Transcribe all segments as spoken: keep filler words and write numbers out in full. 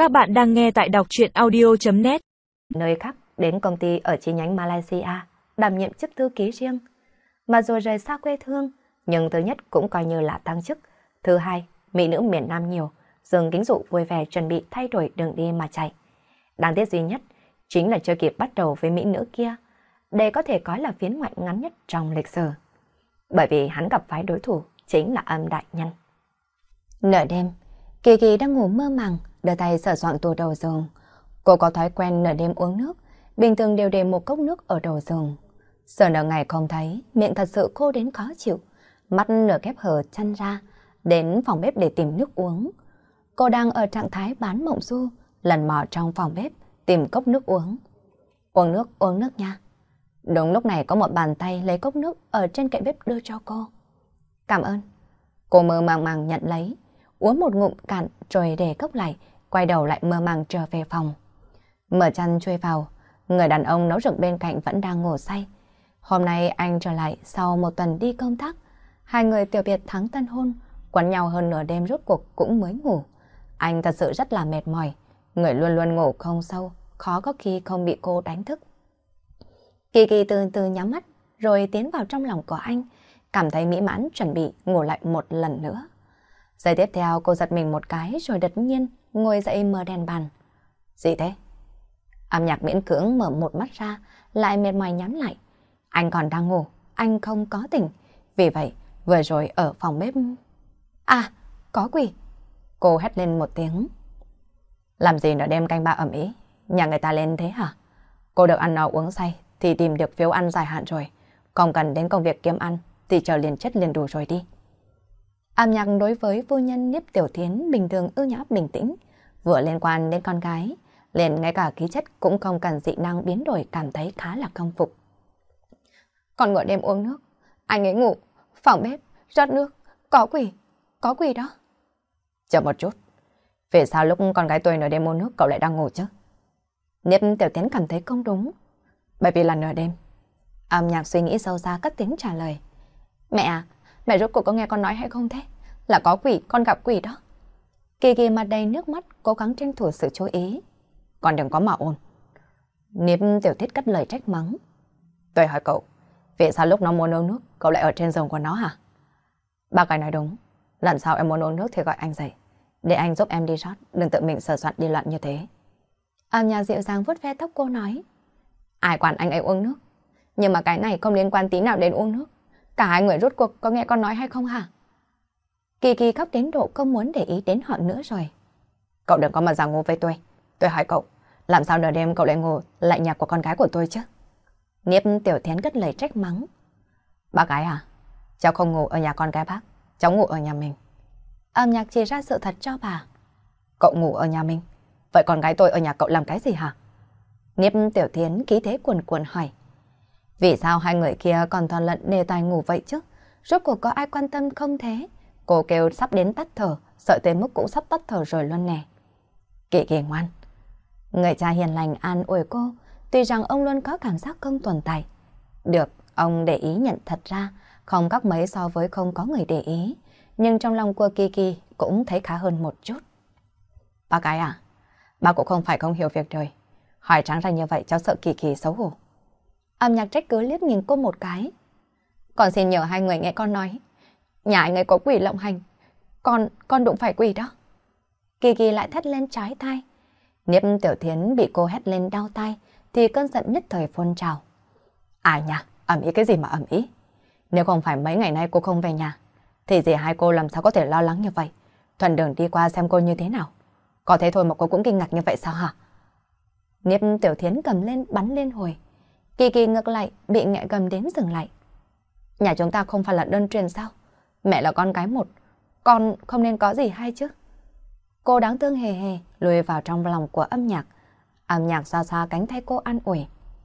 Các bạn đang nghe tại đọc truyện audio chấm net. Nơi khác đến công ty ở chi nhánh Malaysia, đảm nhiệm chức thư ký riêng. Mà rồi rời xa quê hương, nhưng thứ nhất cũng coi như là tăng chức. Thứ hai, mỹ nữ miền Nam nhiều, Dương Kính Dụ vui vẻ chuẩn bị thay đổi đường đi mà chạy. Đáng tiếc duy nhất chính là chưa kịp bắt đầu với mỹ nữ kia. Đây có thể coi là phiến ngoại ngắn nhất trong lịch sử. Bởi vì hắn gặp phải đối thủ chính là Âm Đại Nhân. Nửa đêm, Kỳ Kỳ đang ngủ mơ màng, đưa tay sờ soạng tủ đầu giường. Cô có thói quen nửa đêm uống nước, bình thường đều để một cốc nước ở đầu giường. Giờ nửa ngày không thấy, miệng thật sự khô đến khó chịu, mắt nửa khép hờ chăn ra, đến phòng bếp để tìm nước uống. Cô đang ở trạng thái bán mộng du, lần mò trong phòng bếp tìm cốc nước uống. Uống nước, uống nước nha. Đúng lúc này có một bàn tay lấy cốc nước ở trên kệ bếp đưa cho cô. Cảm ơn. Cô mơ màng màng nhận lấy, uống một ngụm cạn rồi để cốc lại, quay đầu lại mơ màng trở về phòng. Mở chăn chui vào, người đàn ông nấu rực bên cạnh vẫn đang ngủ say. Hôm nay anh trở lại sau một tuần đi công tác. Hai người tiểu biệt thắng tân hôn, quấn nhau hơn nửa đêm rốt cuộc cũng mới ngủ. Anh thật sự rất là mệt mỏi, người luôn luôn ngủ không sâu, khó có khi không bị cô đánh thức. Kỳ Kỳ từ từ nhắm mắt rồi tiến vào trong lòng của anh, cảm thấy mỹ mãn chuẩn bị ngủ lại một lần nữa. Giây tiếp theo cô giật mình một cái rồi đột nhiên ngồi dậy mở đèn bàn. Gì thế? Âm Nhạc miễn cưỡng mở một mắt ra, lại mệt mỏi nhắm lại. Anh còn đang ngủ, anh không có tỉnh. Vì vậy, vừa rồi ở phòng bếp... À, có quỷ! Cô hét lên một tiếng. Làm gì nửa đêm canh ba ầm ĩ, nhà người ta lên thế hả? Cô được ăn no uống say thì tìm được phiếu ăn dài hạn rồi. Không cần đến công việc kiếm ăn thì chờ liền chất liền đủ rồi đi. Âm Nhạc đối với phu nhân Niếp Tiểu Thiến bình thường ưu nhã bình tĩnh, vừa liên quan đến con gái, liền ngay cả khí chất cũng không cần dị năng biến đổi, cảm thấy khá là khâm phục. Còn ngựa đêm uống nước, anh ấy ngủ, phòng bếp, rót nước, có quỷ, có quỷ đó. Chờ một chút, vì sao lúc con gái tôi nửa đêm uống nước cậu lại đang ngủ chứ? Niếp Tiểu Thiến cảm thấy không đúng. Bởi vì là nửa đêm. Âm Nhạc suy nghĩ sâu xa cất tiếng trả lời. Mẹ à, mẹ rốt cuộc có nghe con nói hay không thế? Là có quỷ, con gặp quỷ đó. Kỳ Kỳ mặt đầy nước mắt, cố gắng tranh thủ sự chú ý. Con đừng có mà ồn. Niếp Tiểu Thiết cất lời trách mắng. Tôi hỏi cậu, vì sao lúc nó muốn uống nước, cậu lại ở trên giường của nó hả? Bác gái nói đúng, lần sau em muốn uống nước thì gọi anh dậy, để anh giúp em đi rót, đừng tự mình sờ soạn đi loạn như thế. Âm Nhạc dịu dàng vuốt ve tóc cô nói. Ai quản anh ấy uống nước? Nhưng mà cái này không liên quan tí nào đến uống nước. Cả hai người rốt cuộc có nghe con nói hay không hả? Kỳ Kỳ khóc đến độ không muốn để ý đến họ nữa rồi. Cậu đừng có mà giả ngu với tôi. Tôi hỏi cậu, làm sao nửa đêm cậu lại ngủ lại nhà của con gái của tôi chứ? Niếp Tiểu Thiến cất lời trách mắng. Bác gái à? Cháu không ngủ ở nhà con gái bác, cháu ngủ ở nhà mình. Âm Nhạc chỉ ra sự thật cho bà. Cậu ngủ ở nhà mình, vậy con gái tôi ở nhà cậu làm cái gì hả? Niếp Tiểu Thiến khí thế cuồn cuộn hỏi. Vì sao hai người kia còn toàn lận đề tài ngủ vậy chứ? Rốt cuộc có ai quan tâm không thế? Cô kêu sắp đến tắt thở, sợ tới mức cũng sắp tắt thở rồi luôn nè. Kỳ Kỳ ngoan. Người cha hiền lành an ủi cô, tuy rằng ông luôn có cảm giác không tồn tại. Được, ông để ý nhận thật ra, không khác mấy so với không có người để ý. Nhưng trong lòng của Kỳ Kỳ cũng thấy khá hơn một chút. Bác gái à, bác cũng không phải không hiểu việc đời. Hỏi trắng ra như vậy cháu sợ Kỳ Kỳ xấu hổ. Âm Nhạc trách cứ liếc nhìn cô một cái. Con xin nhờ hai người nghe con nói. Nhà anh ấy có quỷ lộng hành. Con, con đụng phải quỷ đó. Kỳ Kỳ lại thét lên trái tai. Niếp Tiểu Thiến bị cô hét lên đau tai thì cơn giận nhất thời phun trào. À nhà, ầm ĩ cái gì mà ầm ĩ? Nếu không phải mấy ngày nay cô không về nhà thì dì hai cô làm sao có thể lo lắng như vậy? Thuận đường đi qua xem cô như thế nào. Có thế thôi mà cô cũng kinh ngạc như vậy sao hả? Niếp Tiểu Thiến cầm lên bắn lên hồi. Kỳ Kỳ ngược lại bị nghẹ cầm đến dừng lại. Nhà chúng ta không phải là đơn truyền sao? Mẹ là con gái một, con không nên có gì hay chứ? Cô đáng thương hề hề lùi vào trong lòng của Âm Nhạc. Âm Nhạc xoa xoa cánh tay cô an ủi.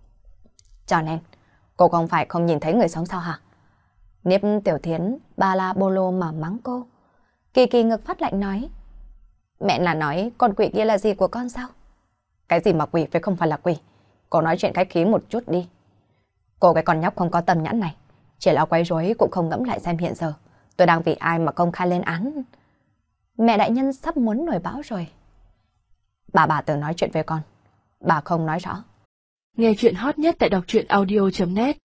Cho nên, cô không phải không nhìn thấy người sống sao hả? Niếp Tiểu Thiến ba la bô lô mà mắng cô. Kỳ Kỳ ngực phát lạnh nói. Mẹ là nói con quỷ kia là gì của con sao? Cái gì mà quỷ phải không phải là quỷ? Cô nói chuyện khách khí một chút đi. Cô cái con nhóc không có tâm nhãn này, chỉ là quấy rối cũng không ngẫm lại xem hiện giờ tôi đang vì ai mà công khai lên án. Mẹ đại nhân sắp muốn nổi bão rồi. Bà bà từng nói chuyện với con. Bà không nói rõ. Nghe chuyện hot nhất tại đọc truyện audio chấm net.